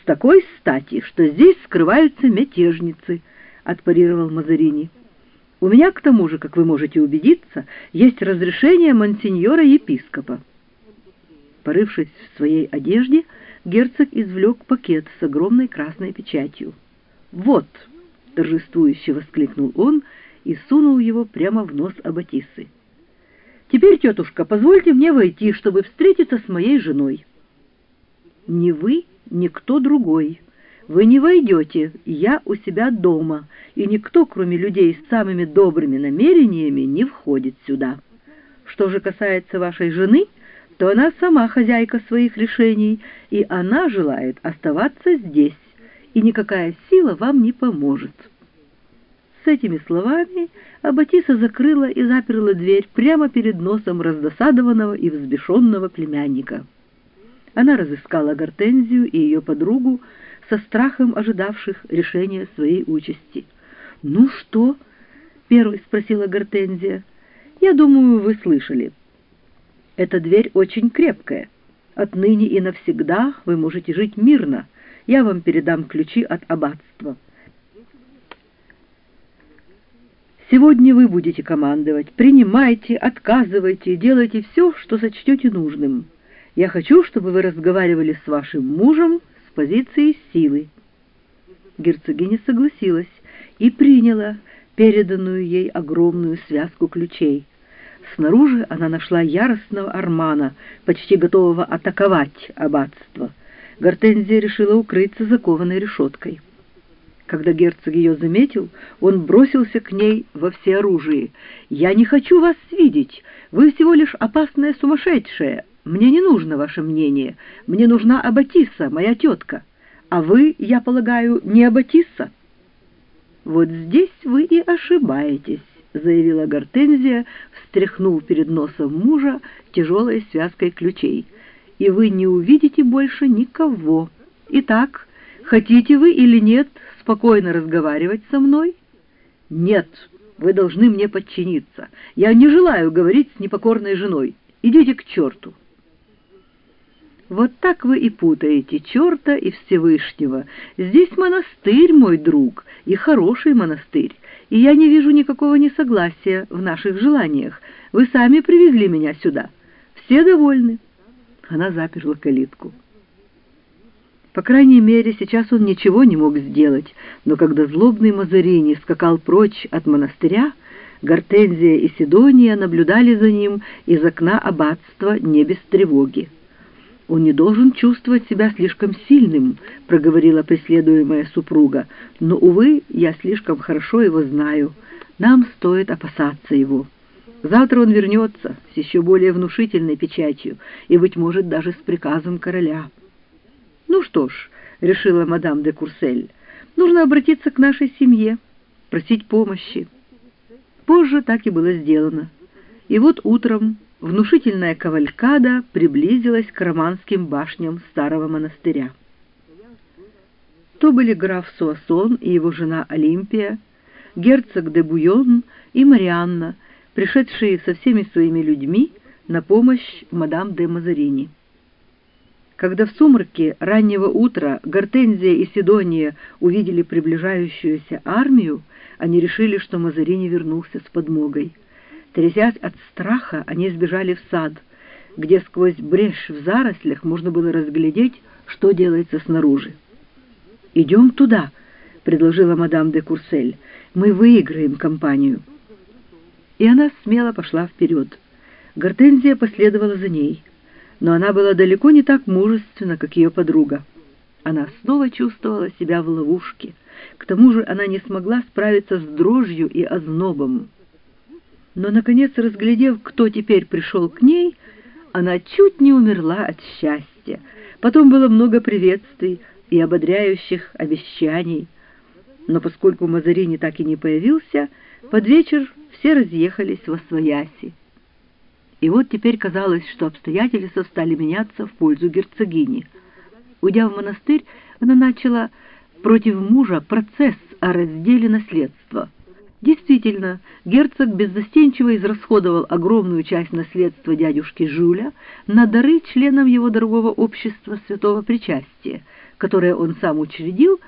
«С такой стати, что здесь скрываются мятежницы», — отпарировал Мазарини. «У меня, к тому же, как вы можете убедиться, есть разрешение монсеньора-епископа». Порывшись в своей одежде, герцог извлек пакет с огромной красной печатью. «Вот!» — торжествующе воскликнул он и сунул его прямо в нос Аббатисы. «Теперь, тетушка, позвольте мне войти, чтобы встретиться с моей женой». «Ни вы, ни кто другой. Вы не войдете, я у себя дома, и никто, кроме людей с самыми добрыми намерениями, не входит сюда. Что же касается вашей жены, то она сама хозяйка своих решений, и она желает оставаться здесь, и никакая сила вам не поможет». С этими словами Аббатиса закрыла и заперла дверь прямо перед носом раздосадованного и взбешенного племянника. Она разыскала Гортензию и ее подругу, со страхом ожидавших решения своей участи. «Ну что?» — первой спросила Гортензия. «Я думаю, вы слышали. Эта дверь очень крепкая. Отныне и навсегда вы можете жить мирно. Я вам передам ключи от аббатства. Сегодня вы будете командовать. Принимайте, отказывайте, делайте все, что сочтете нужным. Я хочу, чтобы вы разговаривали с вашим мужем с позиции силы». Герцогиня согласилась и приняла переданную ей огромную связку ключей. Снаружи она нашла яростного Армана, почти готового атаковать аббатство. Гортензия решила укрыться закованной решеткой. Когда герцог ее заметил, он бросился к ней во всеоружии. «Я не хочу вас видеть! Вы всего лишь опасная сумасшедшая! Мне не нужно ваше мнение! Мне нужна Аббатиса, моя тетка! А вы, я полагаю, не Аббатиса?» «Вот здесь вы и ошибаетесь», — заявила Гортензия, встряхнув перед носом мужа тяжелой связкой ключей. «И вы не увидите больше никого. Итак, хотите вы или нет спокойно разговаривать со мной?» «Нет, вы должны мне подчиниться. Я не желаю говорить с непокорной женой. Идите к черту». «Вот так вы и путаете черта и Всевышнего. Здесь монастырь, мой друг, и хороший монастырь, и я не вижу никакого несогласия в наших желаниях. Вы сами привезли меня сюда. Все довольны». Она заперла калитку. По крайней мере, сейчас он ничего не мог сделать, но когда злобный Мазарини скакал прочь от монастыря, Гортензия и Сидония наблюдали за ним из окна аббатства не без тревоги. «Он не должен чувствовать себя слишком сильным», — проговорила преследуемая супруга, «но, увы, я слишком хорошо его знаю. Нам стоит опасаться его. Завтра он вернется с еще более внушительной печатью и, быть может, даже с приказом короля». «Ну что ж», — решила мадам де Курсель, — «нужно обратиться к нашей семье, просить помощи». Позже так и было сделано. И вот утром внушительная кавалькада приблизилась к романским башням старого монастыря. То были граф Суассон и его жена Олимпия, герцог де Буйон и Марианна, пришедшие со всеми своими людьми на помощь мадам де Мазарини. Когда в сумраке раннего утра Гортензия и Сидония увидели приближающуюся армию, они решили, что Мазарини вернулся с подмогой. Трясясь от страха, они сбежали в сад, где сквозь брешь в зарослях можно было разглядеть, что делается снаружи. «Идем туда», — предложила мадам де Курсель. «Мы выиграем кампанию». И она смело пошла вперед. Гортензия последовала за ней. Но она была далеко не так мужественна, как ее подруга. Она снова чувствовала себя в ловушке. К тому же она не смогла справиться с дрожью и ознобом. Но, наконец, разглядев, кто теперь пришел к ней, она чуть не умерла от счастья. Потом было много приветствий и ободряющих обещаний. Но поскольку Мазарини так и не появился, под вечер все разъехались восвояси. И вот теперь казалось, что обстоятельства стали меняться в пользу герцогини. Уйдя в монастырь, она начала против мужа процесс о разделе наследства. Действительно, герцог беззастенчиво израсходовал огромную часть наследства дядюшки Жюля на дары членам его дорогого общества святого причастия, которое он сам учредил,